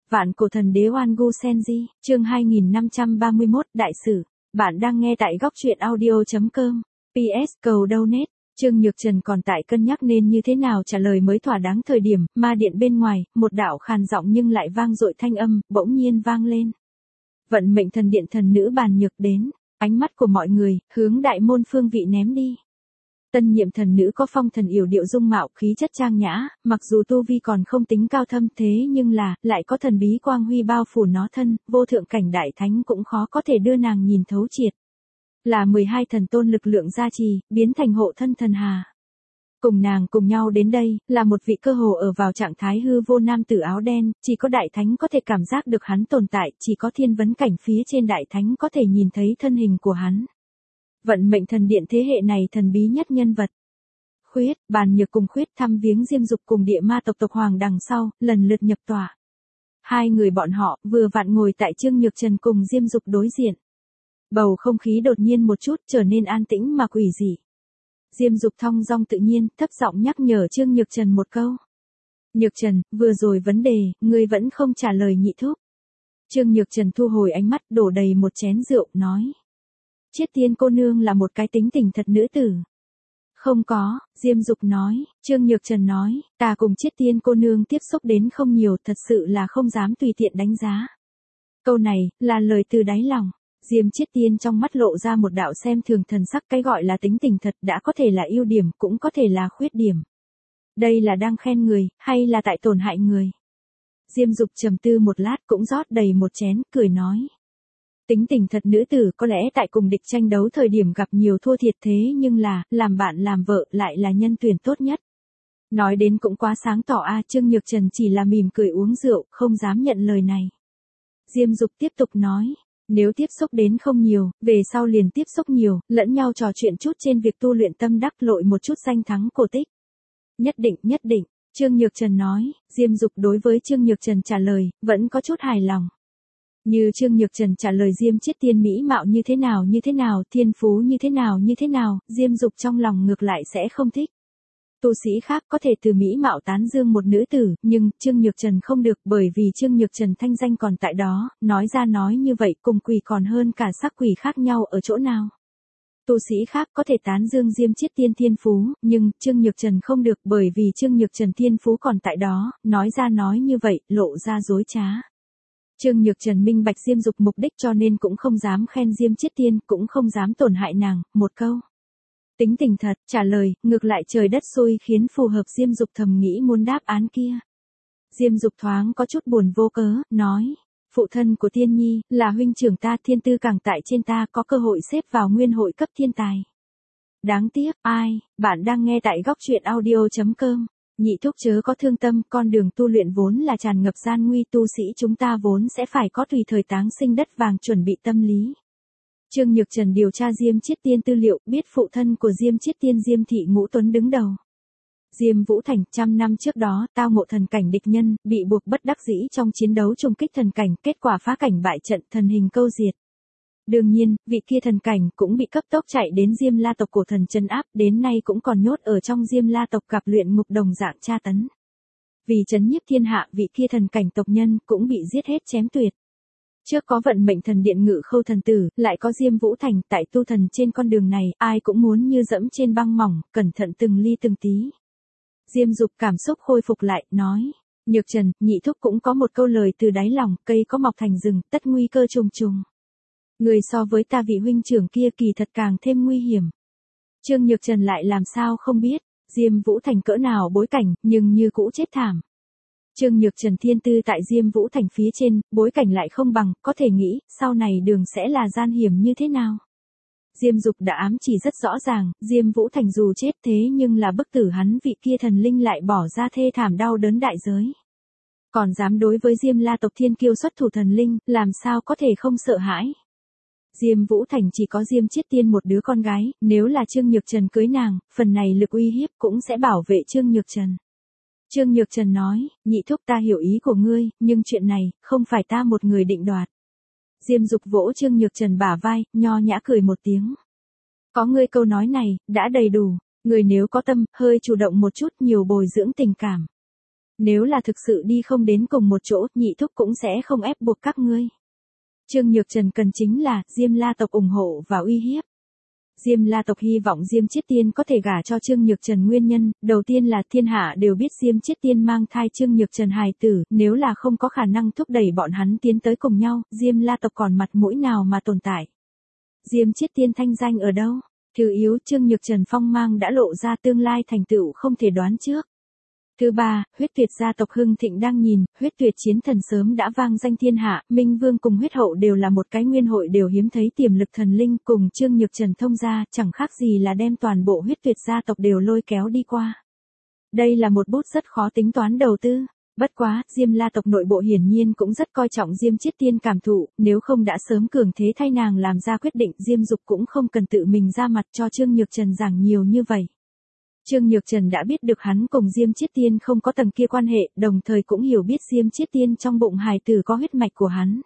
Vạn cổ thần đế Oan Gu Senji, chương 2531, Đại sử. Bạn đang nghe tại góc truyện audio.com. PS cầu donate. Trương Nhược Trần còn tại cân nhắc nên như thế nào trả lời mới thỏa đáng thời điểm, ma điện bên ngoài, một đạo khàn giọng nhưng lại vang dội thanh âm, bỗng nhiên vang lên. Vận mệnh thần điện thần nữ Bàn Nhược đến, ánh mắt của mọi người, hướng đại môn phương vị ném đi. Tân nhiệm thần nữ có phong thần yểu điệu dung mạo khí chất trang nhã, mặc dù tu vi còn không tính cao thâm thế nhưng lại có thần bí quang huy bao phủ nó thân, vô thượng cảnh đại thánh cũng khó có thể đưa nàng nhìn thấu triệt. Là 12 thần tôn lực lượng gia trì, biến thành hộ thân thần hà. Cùng nàng cùng nhau đến đây, là một vị cơ hồ ở vào trạng thái hư vô nam tử áo đen, chỉ có đại thánh có thể cảm giác được hắn tồn tại, chỉ có thiên vấn cảnh phía trên đại thánh có thể nhìn thấy thân hình của hắn. Vận mệnh thần điện thế hệ này thần bí nhất nhân vật. Khuyết, Bàn Nhược cùng Khuyết thăm viếng Diêm Dục cùng địa ma tộc tộc hoàng đằng sau, lần lượt nhập tòa. Hai người bọn họ vừa vặn ngồi tại Trương Nhược Trần cùng Diêm Dục đối diện. Bầu không khí đột nhiên một chút trở nên an tĩnh mà quỷ dị. Diêm Dục thong dong tự nhiên, thấp giọng nhắc nhở Trương Nhược Trần một câu. Nhược Trần, vừa rồi vấn đề, ngươi vẫn không trả lời nhị thúc. Trương Nhược Trần thu hồi ánh mắt đổ đầy một chén rượu, nói. Chiết Tiên cô nương là một cái tính tình thật nữ tử. Không có, Diêm Dục nói, Trương Nhược Trần nói, ta cùng Chiết Tiên cô nương tiếp xúc đến không nhiều, thật sự là không dám tùy tiện đánh giá. Câu này, là lời từ đáy lòng. Diêm Chiết Tiên trong mắt lộ ra một đạo xem thường thần sắc, cái gọi là tính tình thật đã có thể là ưu điểm, cũng có thể là khuyết điểm. Đây là đang khen người, hay là tại tổn hại người? Diêm Dục trầm tư một lát cũng rót đầy một chén, cười nói. Tính tình thật nữ tử có lẽ tại cùng địch tranh đấu thời điểm gặp nhiều thua thiệt thế nhưng làm bạn làm vợ lại là nhân tuyển tốt nhất. Nói đến cũng quá sáng tỏ Trương Nhược Trần chỉ là mỉm cười uống rượu, không dám nhận lời này. Diêm Dục tiếp tục nói, nếu tiếp xúc đến không nhiều, về sau liền tiếp xúc nhiều, lẫn nhau trò chuyện chút trên việc tu luyện tâm đắc lội một chút danh thắng cổ tích. Nhất định, Trương Nhược Trần nói, Diêm Dục đối với Trương Nhược Trần trả lời, vẫn có chút hài lòng. Như Trương Nhược Trần trả lời Diêm Chiết Tiên mỹ mạo như thế nào, thiên phú như thế nào, Diêm Dục trong lòng ngược lại sẽ không thích. Tu sĩ khác có thể từ mỹ mạo tán dương một nữ tử, nhưng Trương Nhược Trần không được bởi vì Trương Nhược Trần thanh danh còn tại đó, nói ra nói như vậy cùng quỷ còn hơn cả sắc quỷ khác nhau ở chỗ nào. Tu sĩ khác có thể tán dương Diêm Chiết Tiên thiên phú, nhưng Trương Nhược Trần không được bởi vì Trương Nhược Trần thiên phú còn tại đó, nói ra nói như vậy, lộ ra dối trá. Trương Nhược Trần minh bạch Diêm Dục mục đích cho nên cũng không dám khen Diêm Chiết Tiên, cũng không dám tổn hại nàng, một câu. Tính tình thật, trả lời, ngược lại trời đất xui khiến phù hợp Diêm Dục thầm nghĩ muốn đáp án kia. Diêm Dục thoáng có chút buồn vô cớ, nói, phụ thân của Tiên Nhi, là huynh trưởng ta, thiên tư càng tại trên ta, có cơ hội xếp vào nguyên hội cấp thiên tài. Đáng tiếc, bạn đang nghe tại góc truyện audio.com. Nhị thúc chớ có thương tâm, con đường tu luyện vốn là tràn ngập gian nguy, tu sĩ chúng ta vốn sẽ phải có tùy thời táng sinh đất vàng chuẩn bị tâm lý. Trương Nhược Trần điều tra Diêm Chiết Tiên tư liệu, biết phụ thân của Diêm Chiết Tiên Diêm Thị Ngũ Tuấn đứng đầu. Diêm Vũ Thành, 100 năm trước đó, tao ngộ thần cảnh địch nhân, bị buộc bất đắc dĩ trong chiến đấu trùng kích thần cảnh, kết quả phá cảnh bại trận, thần hình câu diệt. Đương nhiên, vị kia thần cảnh cũng bị cấp tốc chạy đến Diêm La tộc cổ thần trấn áp, đến nay cũng còn nhốt ở trong Diêm La tộc gặp luyện ngục đồng dạng tra tấn. Vì trấn nhiếp thiên hạ, vị kia thần cảnh tộc nhân cũng bị giết hết chém tuyệt. Trước có vận mệnh thần điện Ngự Khâu thần tử, lại có Diêm Vũ Thành, tại tu thần trên con đường này, ai cũng muốn như dẫm trên băng mỏng, cẩn thận từng ly từng tí. Diêm Dục cảm xúc khôi phục lại, nói, Nhược Trần, nhị thúc cũng có một câu lời từ đáy lòng, cây có mọc thành rừng, tất nguy cơ trùng trùng. Người so với ta vị huynh trưởng kia kỳ thật càng thêm nguy hiểm. Trương Nhược Trần lại làm sao không biết, Diêm Vũ Thành cỡ nào bối cảnh, nhưng như cũ chết thảm. Trương Nhược Trần thiên tư tại Diêm Vũ Thành phía trên, bối cảnh lại không bằng, có thể nghĩ, sau này đường sẽ là gian hiểm như thế nào. Diêm Dục đã ám chỉ rất rõ ràng, Diêm Vũ Thành dù chết thế nhưng là bức tử hắn vị kia thần linh lại bỏ ra thê thảm đau đớn đại giới. Còn dám đối với Diêm La tộc thiên kiêu xuất thủ thần linh, làm sao có thể không sợ hãi. Diêm Vũ Thành chỉ có Diêm Chiết Tiên một đứa con gái, nếu là Trương Nhược Trần cưới nàng, phần này lực uy hiếp cũng sẽ bảo vệ Trương Nhược Trần. Trương Nhược Trần nói, nhị thúc ta hiểu ý của ngươi, nhưng chuyện này, không phải ta một người định đoạt. Diêm Dục vỗ Trương Nhược Trần bả vai, nho nhã cười một tiếng. Có ngươi câu nói này, đã đầy đủ, người nếu có tâm, hơi chủ động một chút, nhiều bồi dưỡng tình cảm. Nếu là thực sự đi không đến cùng một chỗ, nhị thúc cũng sẽ không ép buộc các ngươi. Trương Nhược Trần cần chính là Diêm La tộc ủng hộ và uy hiếp. Diêm La tộc hy vọng Diêm Chiết Tiên có thể gả cho Trương Nhược Trần nguyên nhân, đầu tiên là thiên hạ đều biết Diêm Chiết Tiên mang thai Trương Nhược Trần hài tử, nếu là không có khả năng thúc đẩy bọn hắn tiến tới cùng nhau, Diêm La tộc còn mặt mũi nào mà tồn tại. Diêm Chiết Tiên thanh danh ở đâu? Thứ yếu, Trương Nhược Trần phong mang đã lộ ra tương lai thành tựu không thể đoán trước. Thứ ba, huyết tuyệt gia tộc hưng thịnh đang nhìn, huyết tuyệt chiến thần sớm đã vang danh thiên hạ, Minh Vương cùng huyết hậu đều là một cái nguyên hội đều hiếm thấy tiềm lực thần linh cùng Trương Nhược Trần thông gia, chẳng khác gì là đem toàn bộ huyết tuyệt gia tộc đều lôi kéo đi qua. Đây là một bút rất khó tính toán đầu tư. Bất quá, Diêm La tộc nội bộ hiển nhiên cũng rất coi trọng Diêm Chiết Tiên cảm thụ, nếu không đã sớm cường thế thay nàng làm ra quyết định, Diêm Dục cũng không cần tự mình ra mặt cho Trương Nhược Trần giảng nhiều như vậy. Trương Nhược Trần đã biết được hắn cùng Diêm Chiết Tiên không có tầng kia quan hệ, đồng thời cũng hiểu biết Diêm Chiết Tiên trong bụng hài tử có huyết mạch của hắn.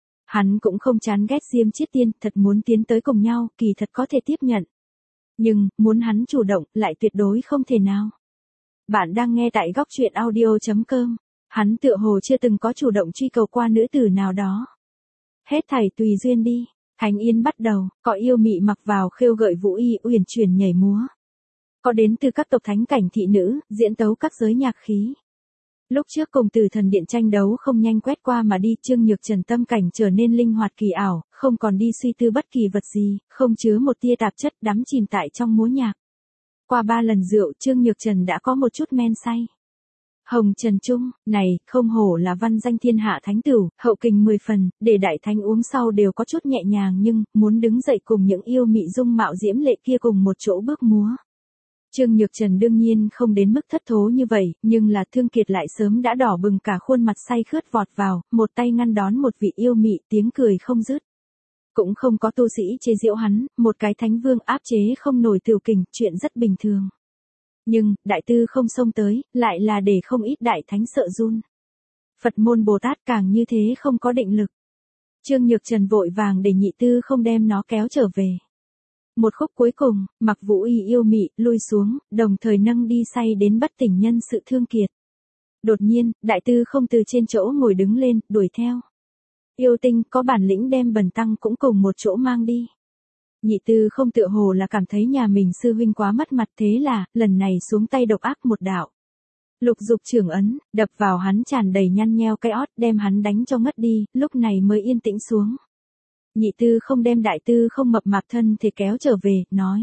Hắn cũng không chán ghét Diêm Chiết Tiên, thật muốn tiến tới cùng nhau, kỳ thật có thể tiếp nhận. Nhưng, muốn hắn chủ động, lại tuyệt đối không thể nào. Bạn đang nghe tại góc truyện audio.com. Hắn tựa hồ chưa từng có chủ động truy cầu qua nữ tử nào đó. Hết thảy tùy duyên đi. Thánh Yên bắt đầu, có yêu mị mặc vào khêu gợi vũ y uyển chuyển nhảy múa. Có đến từ các tộc thánh cảnh thị nữ, diễn tấu các giới nhạc khí. Lúc trước cùng Tử Thần Điện tranh đấu không nhanh quét qua mà đi, Trương Nhược Trần tâm cảnh trở nên linh hoạt kỳ ảo, không còn đi suy tư bất kỳ vật gì, không chứa một tia tạp chất, đắm chìm tại trong múa nhạc. Qua 3 lần rượu, Trương Nhược Trần đã có một chút men say. Hồng Trần Trung, này, không hổ là văn danh thiên hạ thánh tửu, hậu kình 10 phần, để đại thánh uống sau đều có chút nhẹ nhàng nhưng, muốn đứng dậy cùng những yêu mị dung mạo diễm lệ kia cùng một chỗ bước múa. Trương Nhược Trần đương nhiên không đến mức thất thố như vậy, nhưng là Thương Kiệt lại sớm đã đỏ bừng cả khuôn mặt say khướt vọt vào, một tay ngăn đón một vị yêu mị, tiếng cười không dứt. Cũng không có tu sĩ chế giễu hắn, một cái thánh vương áp chế không nổi tiểu kình, chuyện rất bình thường. Nhưng, đại tư không xông tới, lại là để không ít đại thánh sợ run. Phật môn Bồ Tát càng như thế không có định lực. Trương Nhược Trần vội vàng để nhị tư không đem nó kéo trở về. Một khúc cuối cùng, mặc vũ y yêu mị, lui xuống, đồng thời nâng đi say đến bất tỉnh nhân sự Thương Kiệt. Đột nhiên, đại tư không từ trên chỗ ngồi đứng lên, đuổi theo. Yêu tinh có bản lĩnh đem Bần Tăng cũng cùng một chỗ mang đi. Nhị tư không tựa hồ là cảm thấy nhà mình sư huynh quá mất mặt, thế là, lần này xuống tay độc ác một đạo. Lục dục trưởng ấn, đập vào hắn tràn đầy nhăn nheo cái ót, đem hắn đánh cho ngất đi, lúc này mới yên tĩnh xuống. Nhị tư không đem đại tư không mập mạp thân thì kéo trở về, nói.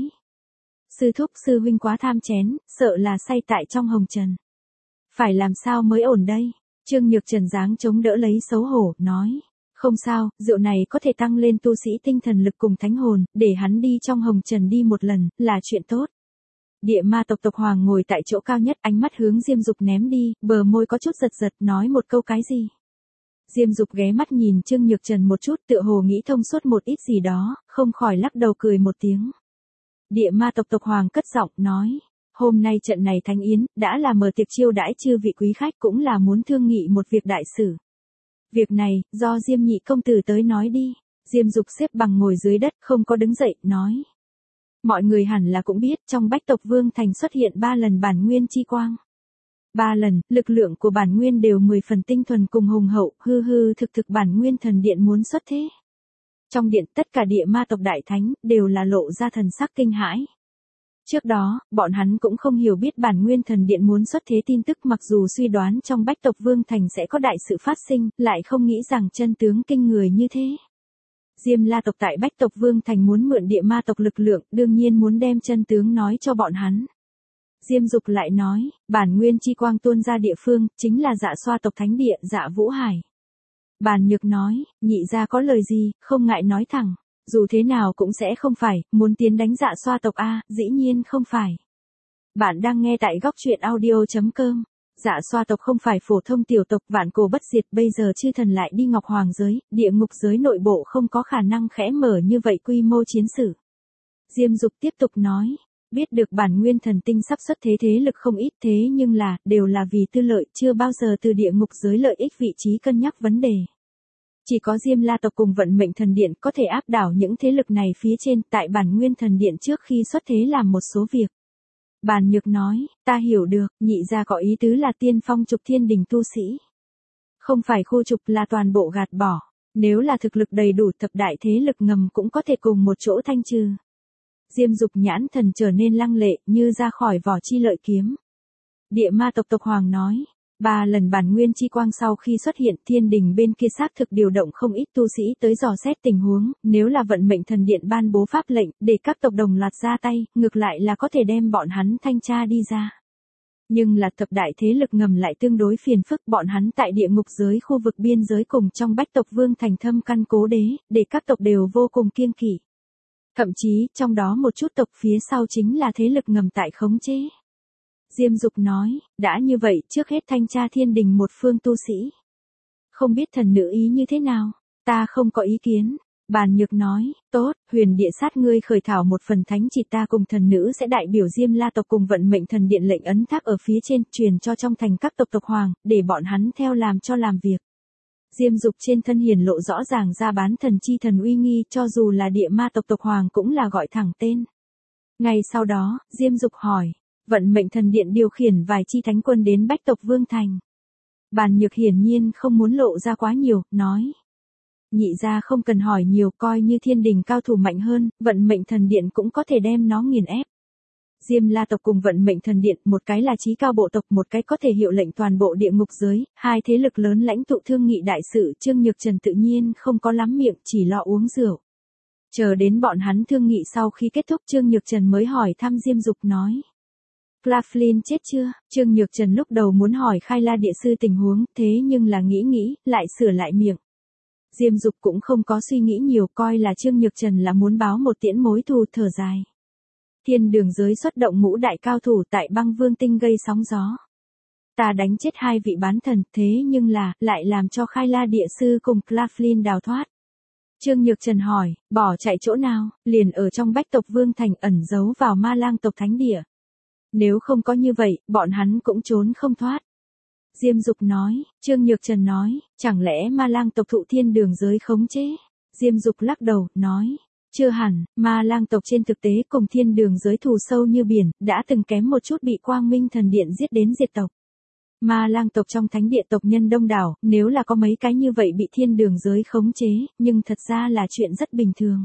Sư thúc sư huynh quá tham chén, sợ là say tại trong hồng trần. Phải làm sao mới ổn đây? Trương Nhược Trần dáng chống đỡ lấy xấu hổ, nói. Không sao, rượu này có thể tăng lên tu sĩ tinh thần lực cùng thánh hồn, để hắn đi trong hồng trần đi một lần, là chuyện tốt. Địa ma tộc tộc hoàng ngồi tại chỗ cao nhất, ánh mắt hướng Diêm Dục ném đi, bờ môi có chút giật giật, nói một câu cái gì. Diêm Dục ghé mắt nhìn Trương Nhược Trần một chút, tựa hồ nghĩ thông suốt một ít gì đó, không khỏi lắc đầu cười một tiếng. Địa ma tộc tộc hoàng cất giọng, nói. Hôm nay trận này thánh yến, đã là mở tiệc chiêu đãi chư vị quý khách, cũng là muốn thương nghị một việc đại sự. Việc này, do Diêm nhị công tử tới nói đi. Diêm Dục xếp bằng ngồi dưới đất, không có đứng dậy, nói. Mọi người hẳn là cũng biết, trong Bách tộc Vương Thành xuất hiện 3 lần bản nguyên chi quang. 3 lần, lực lượng của bản nguyên đều 10 phần tinh thuần cùng hùng hậu, hư hư thực thực bản nguyên thần điện muốn xuất thế. Trong điện, tất cả địa ma tộc đại thánh, đều là lộ ra thần sắc kinh hãi. Trước đó, bọn hắn cũng không hiểu biết bản nguyên thần điện muốn xuất thế tin tức, mặc dù suy đoán trong Bách tộc Vương Thành sẽ có đại sự phát sinh, lại không nghĩ rằng chân tướng kinh người như thế. Diêm La tộc tại Bách tộc Vương Thành muốn mượn địa ma tộc lực lượng, đương nhiên muốn đem chân tướng nói cho bọn hắn. Diêm Dục lại nói, bản nguyên chi quang tuôn ra địa phương, chính là Dạ Xoa tộc thánh địa, Dạ Vũ Hải. Bàn Nhược nói, nhị gia có lời gì, không ngại nói thẳng. Dù thế nào cũng sẽ không phải, muốn tiến đánh Dạ Xoa tộc a, dĩ nhiên không phải. Bạn đang nghe tại góc truyện audio.com. Dạ Xoa tộc không phải phổ thông tiểu tộc, vạn cổ bất diệt, bây giờ chư thần lại đi Ngọc Hoàng giới, địa ngục giới nội bộ không có khả năng khẽ mở như vậy quy mô chiến sự. Diêm Dục tiếp tục nói, biết được bản nguyên thần tinh sắp xuất thế, thế lực không ít, thế nhưng là, đều là vì tư lợi, chưa bao giờ từ địa ngục giới lợi ích vị trí cân nhắc vấn đề. Chỉ có Diêm La tộc cùng vận mệnh thần điện có thể áp đảo những thế lực này phía trên, tại bản nguyên thần điện trước khi xuất thế làm một số việc. Bàn Nhược nói, ta hiểu được, nhị gia có ý tứ là tiên phong trục thiên đình tu sĩ. Không phải khu trục là toàn bộ gạt bỏ. Nếu là thực lực đầy đủ thập đại thế lực ngầm cũng có thể cùng một chỗ thanh trừ. Diêm Dục nhãn thần trở nên lăng lệ như ra khỏi vỏ chi lợi kiếm. Địa ma tộc tộc hoàng nói. 3 lần bản nguyên chi quang sau khi xuất hiện thiên đình bên kia xác thực điều động không ít tu sĩ tới dò xét tình huống, nếu là vận mệnh thần điện ban bố pháp lệnh để các tộc đồng loạt ra tay, ngược lại là có thể đem bọn hắn thanh tra đi ra. Nhưng là thập đại thế lực ngầm lại tương đối phiền phức, bọn hắn tại địa ngục giới khu vực biên giới cùng trong Bách tộc vương thành thâm căn cố đế, để các tộc đều vô cùng kiêng kỵ. Thậm chí, trong đó một chút tộc phía sau chính là thế lực ngầm tại khống chế. Diêm Dục nói, đã như vậy trước hết thanh tra thiên đình một phương tu sĩ. Không biết thần nữ ý như thế nào, ta không có ý kiến. Bàn Nhược nói, tốt, huyền địa sát ngươi khởi thảo một phần thánh chỉ ta cùng thần nữ sẽ đại biểu Diêm La tộc cùng vận mệnh thần điện lệnh ấn thác ở phía trên, truyền cho trong thành các tộc tộc hoàng, để bọn hắn theo làm cho làm việc. Diêm Dục trên thân hiển lộ rõ ràng ra bán thần chi thần uy nghi, cho dù là địa ma tộc tộc hoàng cũng là gọi thẳng tên. Ngày sau đó, Diêm Dục hỏi, vận mệnh thần điện điều khiển vài chi thánh quân đến Bách tộc vương thành. Bàn Nhược hiển nhiên không muốn lộ ra quá nhiều, nói. Nhị gia không cần hỏi nhiều, coi như thiên đình cao thủ mạnh hơn, vận mệnh thần điện cũng có thể đem nó nghiền ép. Diêm La tộc cùng vận mệnh thần điện, một cái là chí cao bộ tộc, một cái có thể hiệu lệnh toàn bộ địa ngục giới, hai thế lực lớn lãnh tụ thương nghị đại sự, Trương Nhược Trần tự nhiên không có lắm miệng, chỉ lo uống rượu. Chờ đến bọn hắn thương nghị sau khi kết thúc Trương Nhược Trần mới hỏi thăm Diêm Dục nói. Claflin chết chưa? Trương Nhược Trần lúc đầu muốn hỏi Khai La địa sư tình huống, thế nhưng là nghĩ, lại sửa lại miệng. Diêm Dục cũng không có suy nghĩ nhiều, coi là Trương Nhược Trần là muốn báo một tiễn mối thù, thở dài. Thiên đường giới xuất động ngũ đại cao thủ tại băng vương tinh gây sóng gió. Ta đánh chết 2 vị bán thần, thế nhưng là, lại làm cho Khai La địa sư cùng Claflin đào thoát. Trương Nhược Trần hỏi, bỏ chạy chỗ nào, liền ở trong Bách tộc vương thành ẩn giấu vào Ma Lang tộc thánh địa. Nếu không có như vậy, bọn hắn cũng trốn không thoát. Diêm Dục nói, Trương Nhược Trần nói, chẳng lẽ Ma Lang tộc thụ thiên đường giới khống chế? Diêm Dục lắc đầu, nói, chưa hẳn, Ma Lang tộc trên thực tế cùng thiên đường giới thù sâu như biển, đã từng kém một chút bị Quang Minh thần điện giết đến diệt tộc. Ma Lang tộc trong thánh địa tộc nhân đông đảo, nếu là có mấy cái như vậy bị thiên đường giới khống chế, nhưng thật ra là chuyện rất bình thường.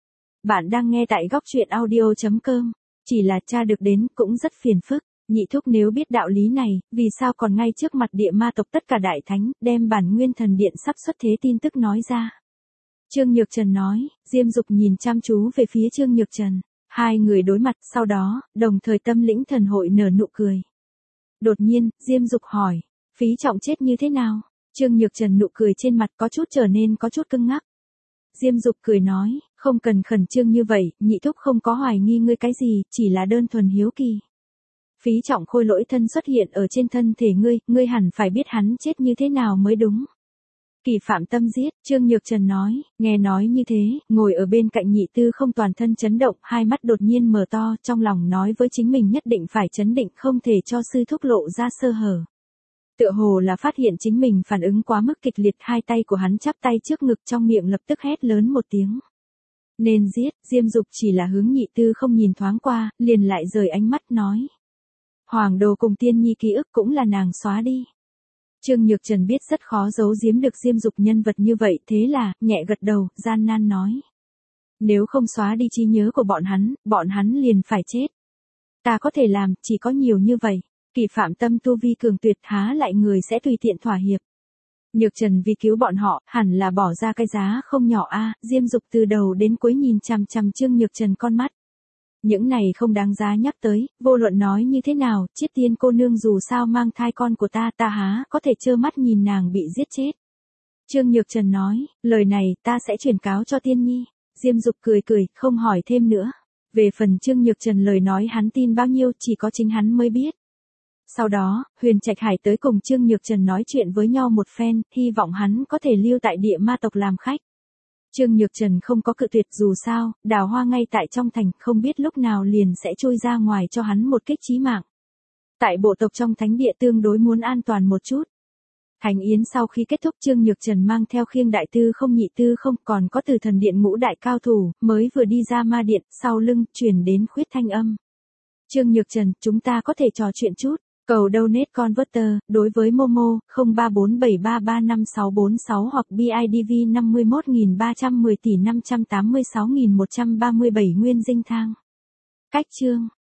Bạn đang nghe tại góc truyện audio.com, chỉ là tra được đến cũng rất phiền phức. Nhị thúc nếu biết đạo lý này, vì sao còn ngay trước mặt địa ma tộc tất cả đại thánh, đem bản nguyên thần điện sắp xuất thế tin tức nói ra. Trương Nhược Trần nói, Diêm Dục nhìn chăm chú về phía Trương Nhược Trần. Hai người đối mặt, sau đó, đồng thời tâm lĩnh thần hội nở nụ cười. Đột nhiên, Diêm Dục hỏi, Phí Trọng chết như thế nào? Trương Nhược Trần nụ cười trên mặt có chút trở nên có chút cứng ngắc. Diêm Dục cười nói, không cần khẩn trương như vậy, nhị thúc không có hoài nghi ngươi cái gì, chỉ là đơn thuần hiếu kỳ. Phí Trọng khôi lỗi thân xuất hiện ở trên thân thể ngươi hẳn phải biết hắn chết như thế nào mới đúng. Kỳ phạm tâm giết, Trương Nhược Trần nói, nghe nói như thế, ngồi ở bên cạnh nhị tư không toàn thân chấn động, hai mắt đột nhiên mở to, trong lòng nói với chính mình nhất định phải chấn định, không thể cho sư thúc lộ ra sơ hở. Tựa hồ là phát hiện chính mình phản ứng quá mức kịch liệt, hai tay của hắn chắp tay trước ngực, trong miệng lập tức hét lớn một tiếng. Nên giết, Diêm Dục chỉ là hướng nhị tư không nhìn thoáng qua, liền lại rời ánh mắt nói. Hoàng đồ cùng tiên nhi ký ức cũng là nàng xóa đi. Trương Nhược Trần biết rất khó giấu giếm được Diêm Dục nhân vật như vậy, thế là, nhẹ gật đầu, gian nan nói. Nếu không xóa đi trí nhớ của bọn hắn liền phải chết. Ta có thể làm, chỉ có nhiều như vậy. Kỳ phạm tâm tu vi cường tuyệt, há lại người sẽ tùy tiện thỏa hiệp. Nhược Trần vì cứu bọn họ, hẳn là bỏ ra cái giá không nhỏ a. Diêm Dục từ đầu đến cuối nhìn chằm chằm Trương Nhược Trần con mắt. Những này không đáng giá nhắc tới, vô luận nói như thế nào, Chiết Tiên cô nương dù sao mang thai con của ta há có thể trơ mắt nhìn nàng bị giết chết. Trương Nhược Trần nói, lời này ta sẽ chuyển cáo cho Tiên Nhi. Diêm Dục cười, không hỏi thêm nữa. Về phần Trương Nhược Trần lời nói hắn tin bao nhiêu chỉ có chính hắn mới biết. Sau đó, Huyền Trạch Hải tới cùng Trương Nhược Trần nói chuyện với nhau một phen, hy vọng hắn có thể lưu tại địa ma tộc làm khách. Trương Nhược Trần không có cự tuyệt, dù sao, Đào Hoa ngay tại trong thành, không biết lúc nào liền sẽ trôi ra ngoài cho hắn một kích chí mạng. Tại bộ tộc trong thánh địa tương đối muốn an toàn một chút. Thành yến sau khi kết thúc Trương Nhược Trần mang theo Khiêng đại tư không nhị tư không, còn có từ thần điện ngũ đại cao thủ, mới vừa đi ra ma điện, sau lưng, truyền đến khuyết thanh âm. Trương Nhược Trần, chúng ta có thể trò chuyện chút. Cầu donate converter, đối với Momo, 0347335646 hoặc BIDV 51.310 tỷ 586.137 nguyên dinh thang. Cách chương.